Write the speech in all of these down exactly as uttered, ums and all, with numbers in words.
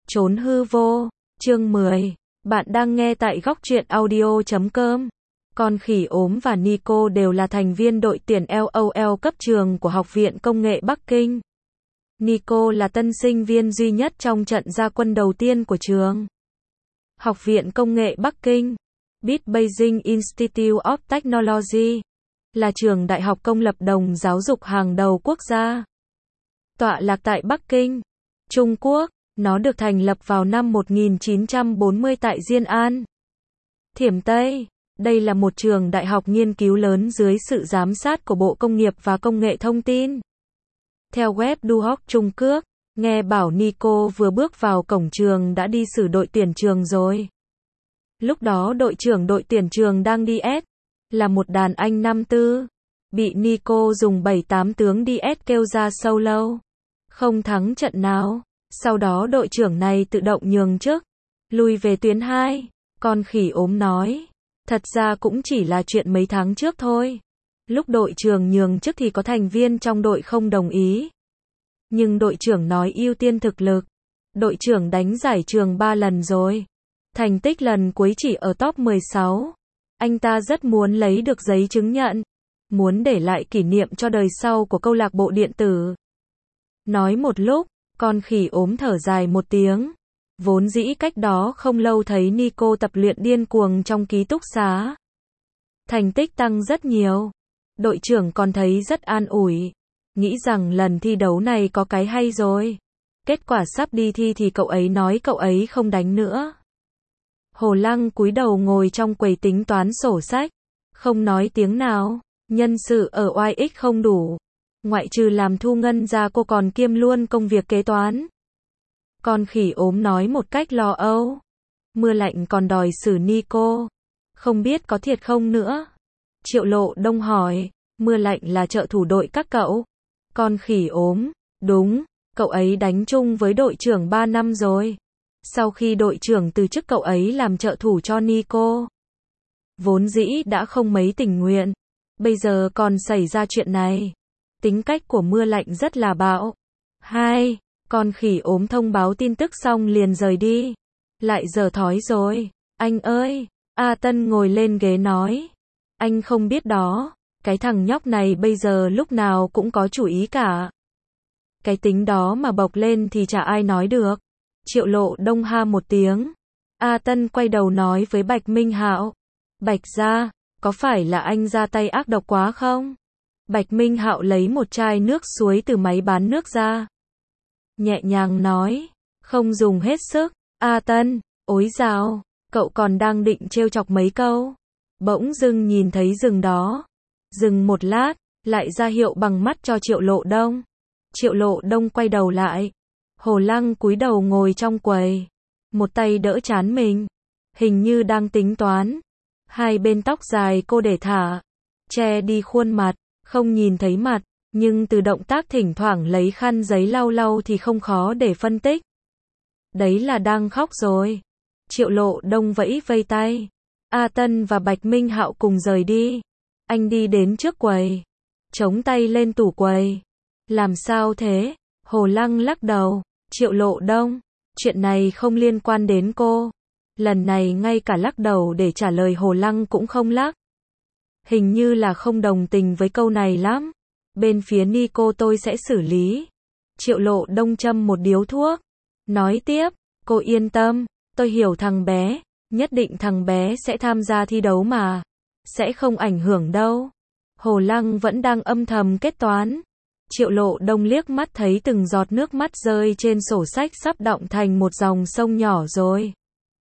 Trốn hư vô, chương mười. Bạn đang nghe tại góc truyện audio chấm com. Con khỉ ốm và Nico đều là thành viên đội tuyển LOL cấp trường của Học viện Công nghệ Bắc Kinh. Nico là tân sinh viên duy nhất trong trận ra quân đầu tiên của trường. Học viện Công nghệ Bắc Kinh, biết Beijing Institute of Technology, là trường đại học công lập đồng giáo dục hàng đầu quốc gia. Tọa lạc tại Bắc Kinh, Trung Quốc. Nó được thành lập vào năm một nghìn chín trăm bốn mươi tại Diên An, Thiểm Tây. Đây là một trường đại học nghiên cứu lớn dưới sự giám sát của Bộ Công nghiệp và Công nghệ Thông tin. Theo web Du Học Trung Quốc, nghe bảo Nico vừa bước vào cổng trường đã đi xử đội tuyển trường rồi. Lúc đó đội trưởng đội tuyển trường đang đi ét, là một đàn anh năm tư. Bị Nico dùng bảy tám tướng đi ét kêu ra solo. Không thắng trận nào. Sau đó đội trưởng này tự động nhường chức, lui về tuyến hai. Con khỉ ốm nói, thật ra cũng chỉ là chuyện mấy tháng trước thôi. Lúc đội trưởng nhường chức thì có thành viên trong đội không đồng ý. Nhưng đội trưởng nói ưu tiên thực lực. Đội trưởng đánh giải trường ba lần rồi. Thành tích lần cuối chỉ ở top mười sáu. Anh ta rất muốn lấy được giấy chứng nhận. Muốn để lại kỷ niệm cho đời sau của câu lạc bộ điện tử. Nói một lúc, con khỉ ốm thở dài một tiếng. Vốn dĩ cách đó không lâu thấy Nico tập luyện điên cuồng trong ký túc xá. Thành tích tăng rất nhiều. Đội trưởng còn thấy rất an ủi. Nghĩ rằng lần thi đấu này có cái hay rồi. Kết quả sắp đi thi thì cậu ấy nói cậu ấy không đánh nữa. Hồ Lăng cúi đầu ngồi trong quầy tính toán sổ sách. Không nói tiếng nào. Nhân sự ở oai ích không đủ. Ngoại trừ làm thu ngân ra cô còn kiêm luôn công việc kế toán. Con khỉ ốm nói một cách lo âu. Mưa lạnh còn đòi xử Nico. Không biết có thiệt không nữa. Triệu Lộ Đông hỏi. Mưa lạnh là trợ thủ đội các cậu. Con khỉ ốm. Đúng. Cậu ấy đánh chung với đội trưởng ba năm rồi. Sau khi đội trưởng từ chức cậu ấy làm trợ thủ cho Nico. Vốn dĩ đã không mấy tình nguyện. Bây giờ còn xảy ra chuyện này. Tính cách của Mưa lạnh rất là bạo. Hai, con khỉ ốm thông báo tin tức xong liền rời đi. Lại giờ thói rồi. Anh ơi, A Tân ngồi lên ghế nói. Anh không biết đó, cái thằng nhóc này bây giờ lúc nào cũng có chủ ý cả. Cái tính đó mà bộc lên thì chả ai nói được. Triệu Lộ Đông ha một tiếng. A Tân quay đầu nói với Bạch Minh Hạo. Bạch gia, có phải là anh ra tay ác độc quá không? Bạch Minh Hạo lấy một chai nước suối từ máy bán nước ra. Nhẹ nhàng nói, không dùng hết sức. A Tân, ối dào, cậu còn đang định trêu chọc mấy câu. Bỗng dưng nhìn thấy rừng đó. Dừng một lát, lại ra hiệu bằng mắt cho Triệu Lộ Đông. Triệu Lộ Đông quay đầu lại. Hồ Lăng cúi đầu ngồi trong quầy. Một tay đỡ trán mình. Hình như đang tính toán. Hai bên tóc dài cô để thả. Che đi khuôn mặt. Không nhìn thấy mặt, nhưng từ động tác thỉnh thoảng lấy khăn giấy lau lau thì không khó để phân tích. Đấy là đang khóc rồi. Triệu Lộ Đông vẫy vây tay. A Tân và Bạch Minh Hạo cùng rời đi. Anh đi đến trước quầy. Chống tay lên tủ quầy. Làm sao thế? Hồ Lăng lắc đầu. Triệu Lộ Đông, chuyện này không liên quan đến cô. Lần này ngay cả lắc đầu để trả lời Hồ Lăng cũng không lắc. Hình như là không đồng tình với câu này lắm. Bên phía Nico tôi sẽ xử lý. Triệu Lộ Đông châm một điếu thuốc. Nói tiếp, cô yên tâm, tôi hiểu thằng bé. Nhất định thằng bé sẽ tham gia thi đấu mà. Sẽ không ảnh hưởng đâu. Hồ Lăng vẫn đang âm thầm kết toán. Triệu Lộ Đông liếc mắt thấy từng giọt nước mắt rơi trên sổ sách sắp đọng thành một dòng sông nhỏ rồi.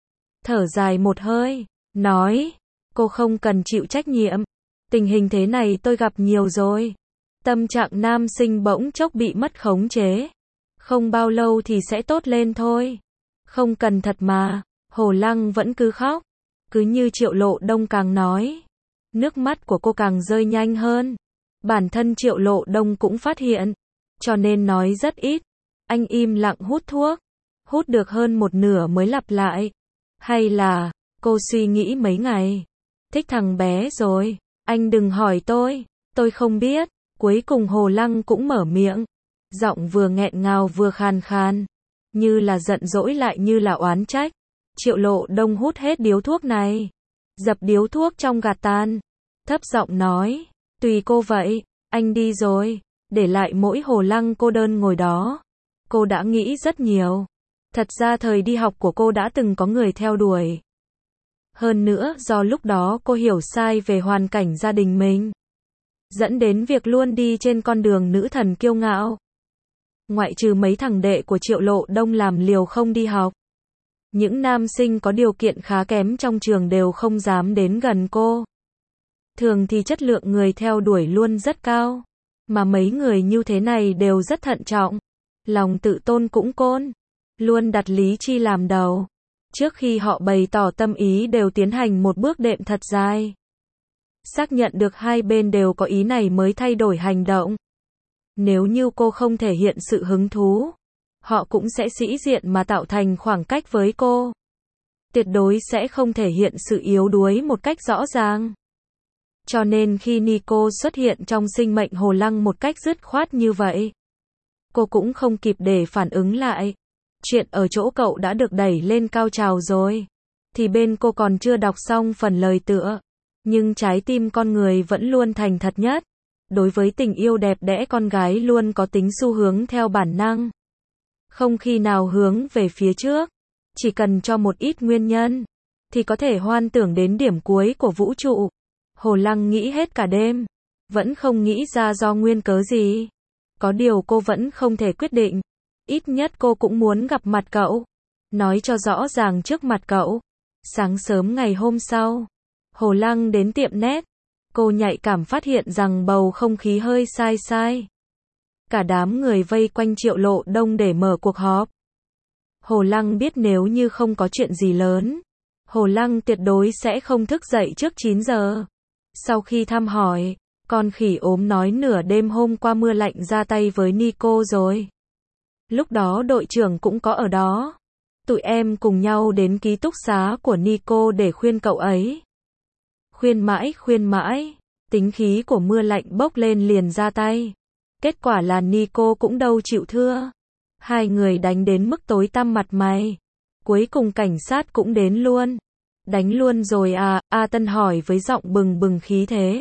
Thở dài một hơi, nói, cô không cần chịu trách nhiệm. Tình hình thế này tôi gặp nhiều rồi. Tâm trạng nam sinh bỗng chốc bị mất khống chế. Không bao lâu thì sẽ tốt lên thôi. Không cần thật mà. Hồ Lăng vẫn cứ khóc. Cứ như Triệu Lộ Đông càng nói. Nước mắt của cô càng rơi nhanh hơn. Bản thân Triệu Lộ Đông cũng phát hiện. Cho nên nói rất ít. Anh im lặng hút thuốc. Hút được hơn một nửa mới lặp lại. Hay là, cô suy nghĩ mấy ngày. Thích thằng bé rồi. Anh đừng hỏi tôi, tôi không biết. Cuối cùng Hồ Lăng cũng mở miệng. Giọng vừa nghẹn ngào vừa khàn khàn. như là giận dỗi lại như là oán trách. Triệu Lộ Đông hút hết điếu thuốc này, dập điếu thuốc trong gạt tàn, thấp giọng nói, tùy cô vậy, anh đi rồi, để lại mỗi Hồ Lăng cô đơn ngồi đó. Cô đã nghĩ rất nhiều. Thật ra thời đi học của cô đã từng có người theo đuổi. Hơn nữa do lúc đó cô hiểu sai về hoàn cảnh gia đình mình, dẫn đến việc luôn đi trên con đường nữ thần kiêu ngạo. Ngoại trừ mấy thằng đệ của Triệu Lộ Đông làm liều không đi học, những nam sinh có điều kiện khá kém trong trường đều không dám đến gần cô. Thường thì chất lượng người theo đuổi luôn rất cao, mà mấy người như thế này đều rất thận trọng, lòng tự tôn cũng côn, luôn đặt lý trí làm đầu. Trước khi họ bày tỏ tâm ý đều tiến hành một bước đệm thật dài, xác nhận được hai bên đều có ý này mới thay đổi hành động. Nếu như cô không thể hiện sự hứng thú, họ cũng sẽ sĩ diện mà tạo thành khoảng cách với cô. Tuyệt đối sẽ không thể hiện sự yếu đuối một cách rõ ràng. Cho nên khi Nico xuất hiện trong sinh mệnh Hồ Lăng một cách dứt khoát như vậy, cô cũng không kịp để phản ứng lại. Chuyện ở chỗ cậu đã được đẩy lên cao trào rồi, thì bên cô còn chưa đọc xong phần lời tựa. Nhưng trái tim con người vẫn luôn thành thật nhất. Đối với tình yêu đẹp đẽ con gái luôn có tính xu hướng theo bản năng, không khi nào hướng về phía trước. Chỉ cần cho một ít nguyên nhân, thì có thể hoan tưởng đến điểm cuối của vũ trụ. Hồ Lăng nghĩ hết cả đêm, vẫn không nghĩ ra do nguyên cớ gì. Có điều cô vẫn không thể quyết định. Ít nhất cô cũng muốn gặp mặt cậu, nói cho rõ ràng trước mặt cậu. Sáng sớm ngày hôm sau, Hồ Lăng đến tiệm nét. Cô nhạy cảm phát hiện rằng bầu không khí hơi sai sai. Cả đám người vây quanh Triệu Lộ Đông để mở cuộc họp. Hồ Lăng biết nếu như không có chuyện gì lớn, Hồ Lăng tuyệt đối sẽ không thức dậy trước chín giờ. Sau khi thăm hỏi, con khỉ ốm nói nửa đêm hôm qua mưa lạnh ra tay với Nico rồi. Lúc đó đội trưởng cũng có ở đó. Tụi em cùng nhau đến ký túc xá của Nico để khuyên cậu ấy. Khuyên mãi khuyên mãi, tính khí của mưa lạnh bốc lên liền ra tay. Kết quả là Nico cũng đâu chịu thưa. Hai người đánh đến mức tối tăm mặt mày. Cuối cùng cảnh sát cũng đến luôn. Đánh luôn rồi à, A Tân hỏi với giọng bừng bừng khí thế.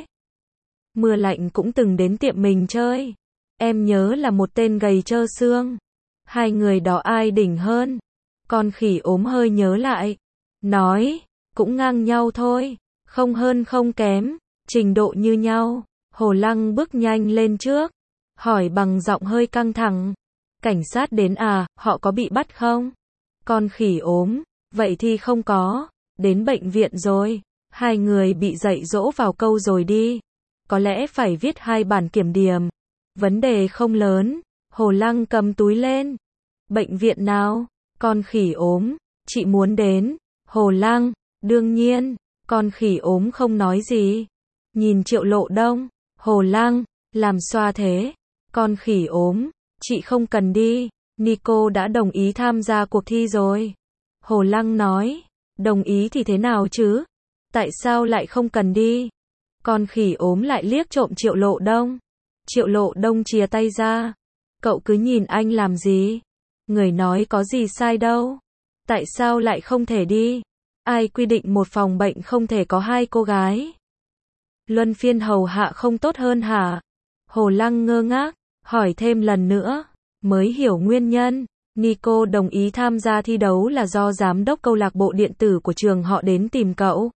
Mưa lạnh cũng từng đến tiệm mình chơi. Em nhớ là một tên gầy trơ xương. Hai người đó ai đỉnh hơn? Con khỉ ốm hơi nhớ lại. Nói, cũng ngang nhau thôi. Không hơn không kém, trình độ như nhau. Hồ Lăng bước nhanh lên trước, hỏi bằng giọng hơi căng thẳng. Cảnh sát đến à, họ có bị bắt không? Con khỉ ốm, vậy thì không có, đến bệnh viện rồi. Hai người bị dạy dỗ vào câu rồi đi. Có lẽ phải viết hai bản kiểm điểm. Vấn đề không lớn. Hồ Lăng cầm túi lên. Bệnh viện nào? Con khỉ ốm, chị muốn đến. Hồ Lăng, đương nhiên. Con khỉ ốm không nói gì. Nhìn Triệu Lộ Đông. Hồ Lăng, làm xoa thế. Con khỉ ốm, chị không cần đi. Nico đã đồng ý tham gia cuộc thi rồi. Hồ Lăng nói. Đồng ý thì thế nào chứ? Tại sao lại không cần đi? Con khỉ ốm lại liếc trộm Triệu Lộ Đông. Triệu Lộ Đông chìa tay ra. Cậu cứ nhìn anh làm gì? Người nói có gì sai đâu. Tại sao lại không thể đi? Ai quy định một phòng bệnh không thể có hai cô gái? Luân phiên hầu hạ không tốt hơn hả? Hồ Lăng ngơ ngác, hỏi thêm lần nữa, mới hiểu nguyên nhân. Nico đồng ý tham gia thi đấu là do giám đốc câu lạc bộ điện tử của trường họ đến tìm cậu.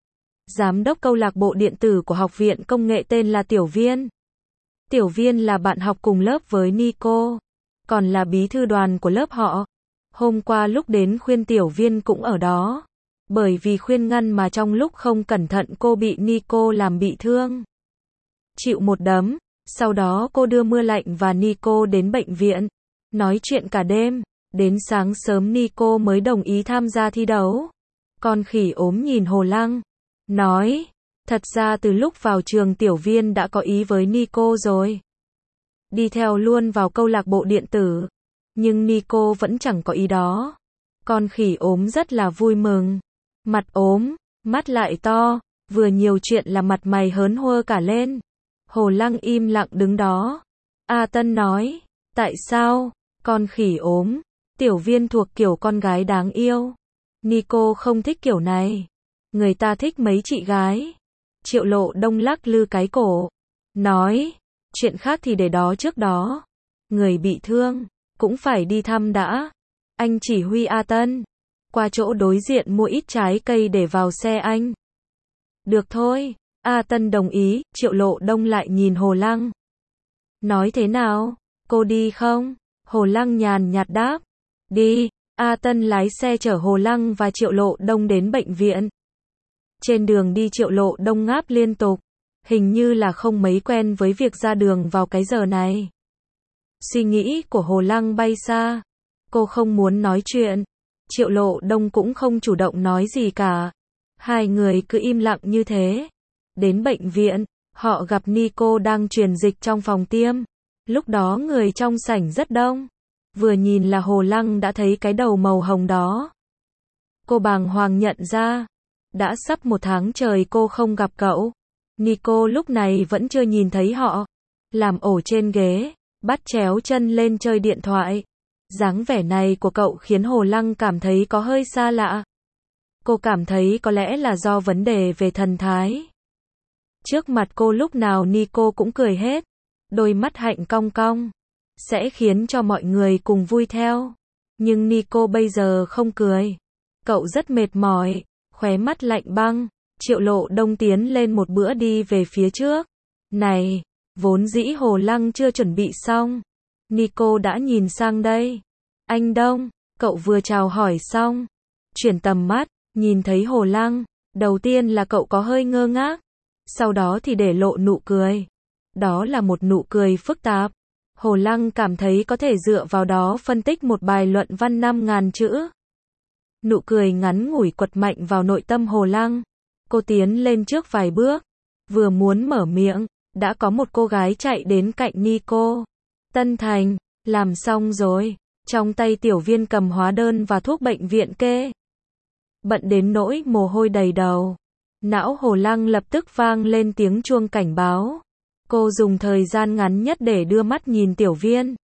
Giám đốc câu lạc bộ điện tử của học viện công nghệ tên là Tiểu Viên. Tiểu Viên là bạn học cùng lớp với Nico, còn là bí thư đoàn của lớp họ. Hôm qua lúc đến khuyên Tiểu Viên cũng ở đó. Bởi vì khuyên ngăn mà trong lúc không cẩn thận cô bị Nico làm bị thương. Chịu một đấm, sau đó cô đưa Mưa Lạnh và Nico đến bệnh viện. Nói chuyện cả đêm, đến sáng sớm Nico mới đồng ý tham gia thi đấu. Con khỉ ốm nhìn Hồ Lăng, nói, thật ra từ lúc vào trường Tiểu Viên đã có ý với Nico rồi. Đi theo luôn vào câu lạc bộ điện tử. Nhưng Nico vẫn chẳng có ý đó. Con khỉ ốm rất là vui mừng. Mặt ốm, mắt lại to, vừa nhiều chuyện là mặt mày hớn hơ cả lên. Hồ Lăng im lặng đứng đó. A Tân nói, tại sao? Con khỉ ốm, Tiểu Viên thuộc kiểu con gái đáng yêu. Nico không thích kiểu này. Người ta thích mấy chị gái. Triệu Lộ Đông lắc lư cái cổ. Nói, chuyện khác thì để đó trước đó. Người bị thương, cũng phải đi thăm đã. Anh chỉ huy A Tân. Qua chỗ đối diện mua ít trái cây để vào xe anh. Được thôi. A Tân đồng ý, Triệu Lộ Đông lại nhìn Hồ Lăng. Nói thế nào? Cô đi không? Hồ Lăng nhàn nhạt đáp. Đi. A Tân lái xe chở Hồ Lăng và Triệu Lộ Đông đến bệnh viện. Trên đường đi Triệu Lộ Đông ngáp liên tục. Hình như là không mấy quen với việc ra đường vào cái giờ này. Suy nghĩ của Hồ Lăng bay xa. Cô không muốn nói chuyện. Triệu Lộ Đông cũng không chủ động nói gì cả. Hai người cứ im lặng như thế. Đến bệnh viện, họ gặp Nico đang truyền dịch trong phòng tiêm. Lúc đó người trong sảnh rất đông. Vừa nhìn là Hồ Lăng đã thấy cái đầu màu hồng đó. Cô bàng hoàng nhận ra. Đã sắp một tháng trời cô không gặp cậu. Nico lúc này vẫn chưa nhìn thấy họ. Làm ổ trên ghế, bắt chéo chân lên chơi điện thoại. Dáng vẻ này của cậu khiến Hồ Lăng cảm thấy có hơi xa lạ. Cô cảm thấy có lẽ là do vấn đề về thần thái. Trước mặt cô lúc nào Nico cũng cười hết. Đôi mắt hạnh cong cong. Sẽ khiến cho mọi người cùng vui theo. Nhưng Nico bây giờ không cười. Cậu rất mệt mỏi, khóe mắt lạnh băng. Triệu Lộ Đông tiến lên một bữa đi về phía trước. Này, vốn dĩ Hồ Lăng chưa chuẩn bị xong. Nico đã nhìn sang đây. Anh Đông, cậu vừa chào hỏi xong. Chuyển tầm mắt, nhìn thấy Hồ Lăng. Đầu tiên là cậu có hơi ngơ ngác. Sau đó thì để lộ nụ cười. Đó là một nụ cười phức tạp. Hồ Lăng cảm thấy có thể dựa vào đó phân tích một bài luận văn năm ngàn chữ. Nụ cười ngắn ngủi quật mạnh vào nội tâm Hồ Lăng. Cô tiến lên trước vài bước. Vừa muốn mở miệng, đã có một cô gái chạy đến cạnh Nico. Tân Thành, làm xong rồi. Trong tay Tiểu Viên cầm hóa đơn và thuốc bệnh viện kê. Bận đến nỗi mồ hôi đầy đầu. Não Hồ Lăng lập tức vang lên tiếng chuông cảnh báo. Cô dùng thời gian ngắn nhất để đưa mắt nhìn Tiểu Viên.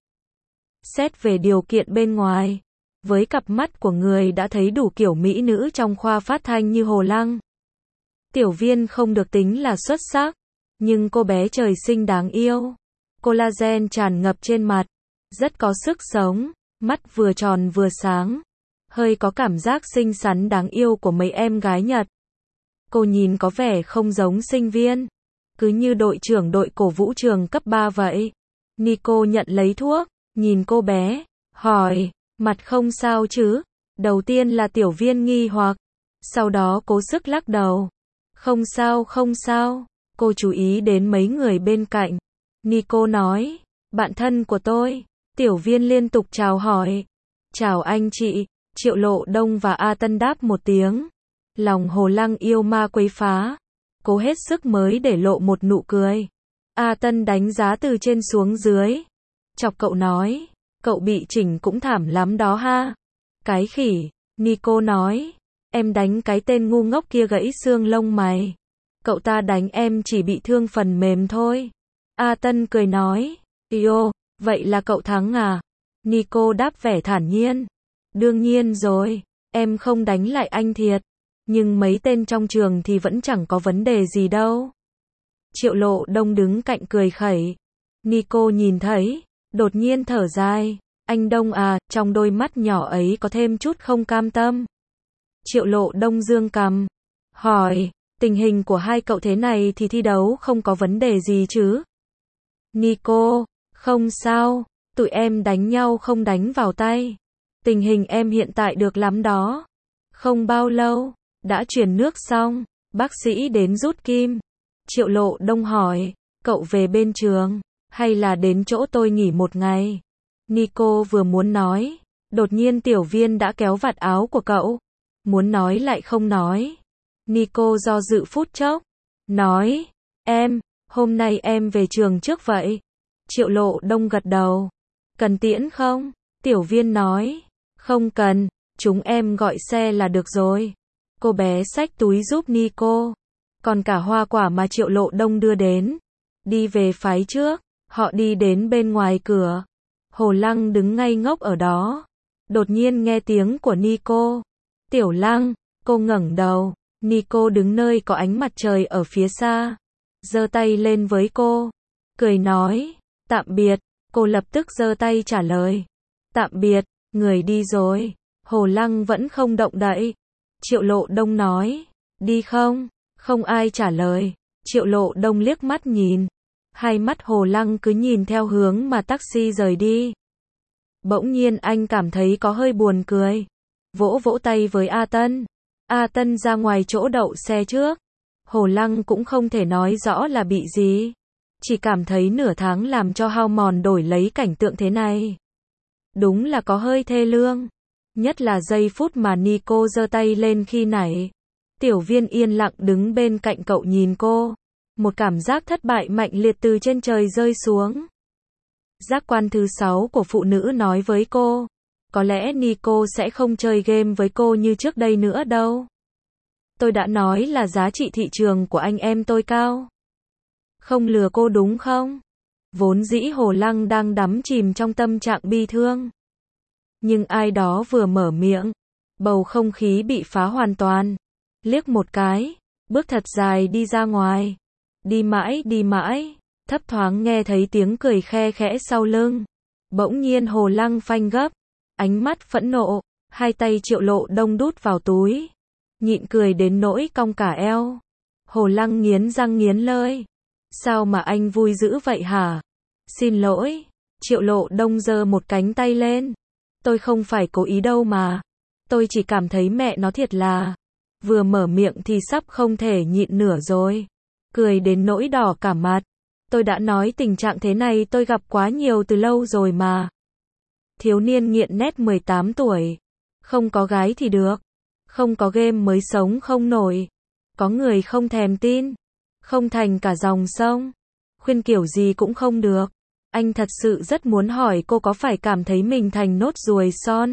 Xét về điều kiện bên ngoài, với cặp mắt của người đã thấy đủ kiểu mỹ nữ trong khoa phát thanh như Hồ Lăng, Tiểu Viên không được tính là xuất sắc, nhưng cô bé trời sinh đáng yêu. Collagen tràn ngập trên mặt, rất có sức sống, mắt vừa tròn vừa sáng, hơi có cảm giác xinh xắn đáng yêu của mấy em gái Nhật. Cô nhìn có vẻ không giống sinh viên, cứ như đội trưởng đội cổ vũ trường cấp ba vậy. Nico nhận lấy thuốc, nhìn cô bé, hỏi, mặt không sao chứ? Đầu tiên là Tiểu Viên nghi hoặc, sau đó cố sức lắc đầu. Không sao không sao, cô chú ý đến mấy người bên cạnh. Nico nói, bạn thân của tôi. Tiểu Viên liên tục chào hỏi. Chào anh chị. Triệu Lộ Đông và A Tân đáp một tiếng. Lòng Hồ Lăng yêu ma quấy phá. Cố hết sức mới để lộ một nụ cười. A Tân đánh giá từ trên xuống dưới. Chọc cậu nói, cậu bị chỉnh cũng thảm lắm đó ha. Cái khỉ, Nico nói, em đánh cái tên ngu ngốc kia gãy xương lông mày. Cậu ta đánh em chỉ bị thương phần mềm thôi. A Tân cười nói, Yo, vậy là cậu thắng à? Nico đáp vẻ thản nhiên. Đương nhiên rồi, em không đánh lại anh thiệt. Nhưng mấy tên trong trường thì vẫn chẳng có vấn đề gì đâu. Triệu Lộ Đông đứng cạnh cười khẩy. Nico nhìn thấy, đột nhiên thở dài. Anh Đông à, trong đôi mắt nhỏ ấy có thêm chút không cam tâm. Triệu Lộ Đông dương cằm, hỏi, tình hình của hai cậu thế này thì thi đấu không có vấn đề gì chứ? Nico, không sao, tụi em đánh nhau không đánh vào tay. Tình hình em hiện tại được lắm đó. Không bao lâu, đã truyền nước xong, bác sĩ đến rút kim. Triệu Lộ Đông hỏi, cậu về bên trường, hay là đến chỗ tôi nghỉ một ngày? Nico vừa muốn nói, đột nhiên Tiểu Viên đã kéo vạt áo của cậu. Muốn nói lại không nói. Nico do dự phút chốc, nói, em, hôm nay em về trường trước vậy. Triệu Lộ Đông gật đầu. Cần tiễn không? Tiểu Viên nói, không cần, chúng em gọi xe là được rồi. Cô bé xách túi giúp Nico. Còn cả hoa quả mà Triệu Lộ Đông đưa đến. Đi về phái trước, họ đi đến bên ngoài cửa. Hồ Lăng đứng ngây ngốc ở đó. Đột nhiên nghe tiếng của Nico. Tiểu Lăng, cô ngẩng đầu. Nico đứng nơi có ánh mặt trời ở phía xa. Giơ tay lên với cô. Cười nói, tạm biệt. Cô lập tức giơ tay trả lời. Tạm biệt, người đi rồi. Hồ Lăng vẫn không động đậy. Triệu Lộ Đông nói, đi không? Không ai trả lời. Triệu Lộ Đông liếc mắt nhìn. Hai mắt Hồ Lăng cứ nhìn theo hướng mà taxi rời đi. Bỗng nhiên anh cảm thấy có hơi buồn cười. Vỗ vỗ tay với A Tân. A Tân ra ngoài chỗ đậu xe trước. Hồ Lăng cũng không thể nói rõ là bị gì. Chỉ cảm thấy nửa tháng làm cho hao mòn đổi lấy cảnh tượng thế này. Đúng là có hơi thê lương. Nhất là giây phút mà Nico giơ tay lên khi nãy. Tiểu Viên yên lặng đứng bên cạnh cậu nhìn cô. Một cảm giác thất bại mạnh liệt từ trên trời rơi xuống. Giác quan thứ sáu của phụ nữ nói với cô. Có lẽ Nico sẽ không chơi game với cô như trước đây nữa đâu. Tôi đã nói là giá trị thị trường của anh em tôi cao. Không lừa cô đúng không? Vốn dĩ Hồ Lăng đang đắm chìm trong tâm trạng bi thương. Nhưng ai đó vừa mở miệng. Bầu không khí bị phá hoàn toàn. Liếc một cái. Bước thật dài đi ra ngoài. Đi mãi đi mãi. Thấp thoáng nghe thấy tiếng cười khe khẽ sau lưng. Bỗng nhiên Hồ Lăng phanh gấp. Ánh mắt phẫn nộ. Hai tay Triệu Lộ Đông đút vào túi. Nhịn cười đến nỗi cong cả eo. Hồ Lăng nghiến răng nghiến lợi. Sao mà anh vui dữ vậy hả? Xin lỗi. Triệu Lộ Đông giơ một cánh tay lên. Tôi không phải cố ý đâu mà. Tôi chỉ cảm thấy mẹ nó thiệt là. Vừa mở miệng thì sắp không thể nhịn nửa rồi. Cười đến nỗi đỏ cả mặt. Tôi đã nói tình trạng thế này tôi gặp quá nhiều từ lâu rồi mà. Thiếu niên nghiện net mười tám tuổi. Không có gái thì được. Không có game mới sống không nổi. Có người không thèm tin. Không thành cả dòng sông. Khuyên kiểu gì cũng không được. Anh thật sự rất muốn hỏi cô có phải cảm thấy mình thành nốt ruồi son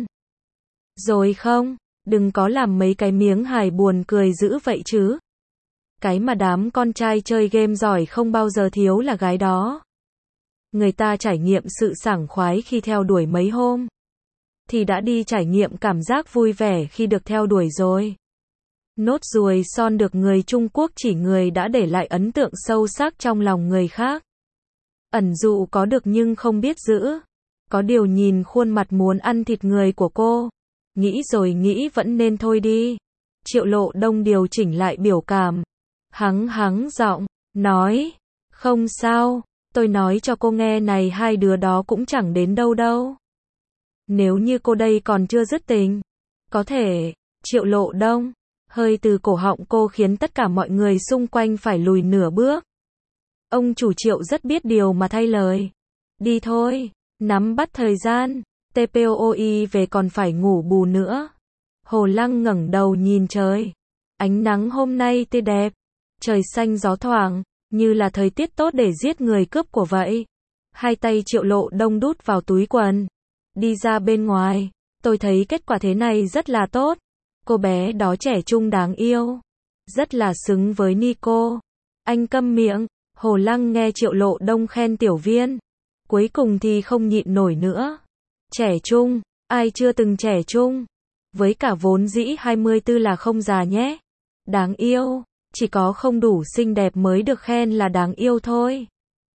rồi không? Đừng có làm mấy cái miếng hài buồn cười dữ vậy chứ. Cái mà đám con trai chơi game giỏi không bao giờ thiếu là gái đó. Người ta trải nghiệm sự sảng khoái khi theo đuổi mấy hôm. Thì đã đi trải nghiệm cảm giác vui vẻ khi được theo đuổi rồi. Nốt ruồi son được người Trung Quốc chỉ người đã để lại ấn tượng sâu sắc trong lòng người khác. Ẩn dụ có được nhưng không biết giữ. Có điều nhìn khuôn mặt muốn ăn thịt người của cô. Nghĩ rồi nghĩ vẫn nên thôi đi. Triệu Lộ Đông điều chỉnh lại biểu cảm. Hắng hắng giọng, nói. Không sao, tôi nói cho cô nghe này hai đứa đó cũng chẳng đến đâu đâu. Nếu như cô đây còn chưa dứt tình. Có thể, Triệu Lộ Đông. Hơi từ cổ họng cô khiến tất cả mọi người xung quanh phải lùi nửa bước. Ông chủ Triệu rất biết điều mà thay lời. Đi thôi, nắm bắt thời gian. tê pê o i về còn phải ngủ bù nữa. Hồ Lăng ngẩng đầu nhìn trời. Ánh nắng hôm nay tươi đẹp. Trời xanh gió thoảng, như là thời tiết tốt để giết người cướp của vậy. Hai tay Triệu Lộ Đông đút vào túi quần. Đi ra bên ngoài. Tôi thấy kết quả thế này rất là tốt. Cô bé đó trẻ trung đáng yêu. Rất là xứng với Nico. Anh câm miệng. Hồ Lăng nghe Triệu Lộ Đông khen Tiểu Viên. Cuối cùng thì không nhịn nổi nữa. Trẻ trung, ai chưa từng trẻ trung. Với cả vốn dĩ hai mươi tư là không già nhé. Đáng yêu, chỉ có không đủ xinh đẹp mới được khen là đáng yêu thôi.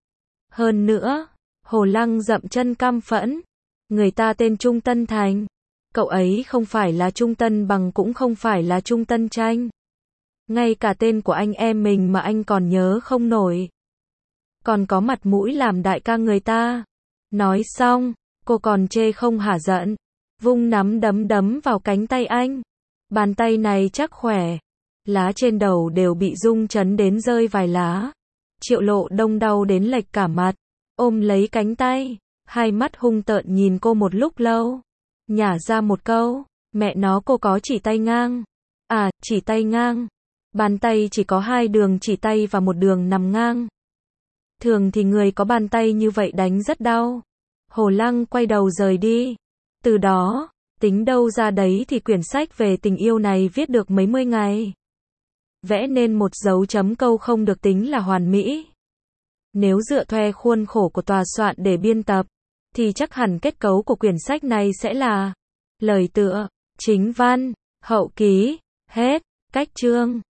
Hơn nữa, Hồ Lăng dậm chân căm phẫn. Người ta tên Trung Tân Thành. Cậu ấy không phải là Trung Tân Bằng cũng không phải là Trung Tân Tranh. Ngay cả tên của anh em mình mà anh còn nhớ không nổi. Còn có mặt mũi làm đại ca người ta. Nói xong, cô còn chê không hả giận. Vung nắm đấm đấm vào cánh tay anh. Bàn tay này chắc khỏe. Lá trên đầu đều bị rung chấn đến rơi vài lá. Triệu Lộ Đông đau đến lệch cả mặt. Ôm lấy cánh tay. Hai mắt hung tợn nhìn cô một lúc lâu. Nhả ra một câu. Mẹ nó cô có chỉ tay ngang. À, chỉ tay ngang. Bàn tay chỉ có hai đường chỉ tay và một đường nằm ngang. Thường thì người có bàn tay như vậy đánh rất đau. Hồ Lăng quay đầu rời đi. Từ đó, tính đâu ra đấy thì quyển sách về tình yêu này viết được mấy mươi ngày. Vẽ nên một dấu chấm câu không được tính là hoàn mỹ. Nếu dựa theo khuôn khổ của tòa soạn để biên tập, thì chắc hẳn kết cấu của quyển sách này sẽ là Lời tựa, chính văn, hậu ký, hết, cách chương.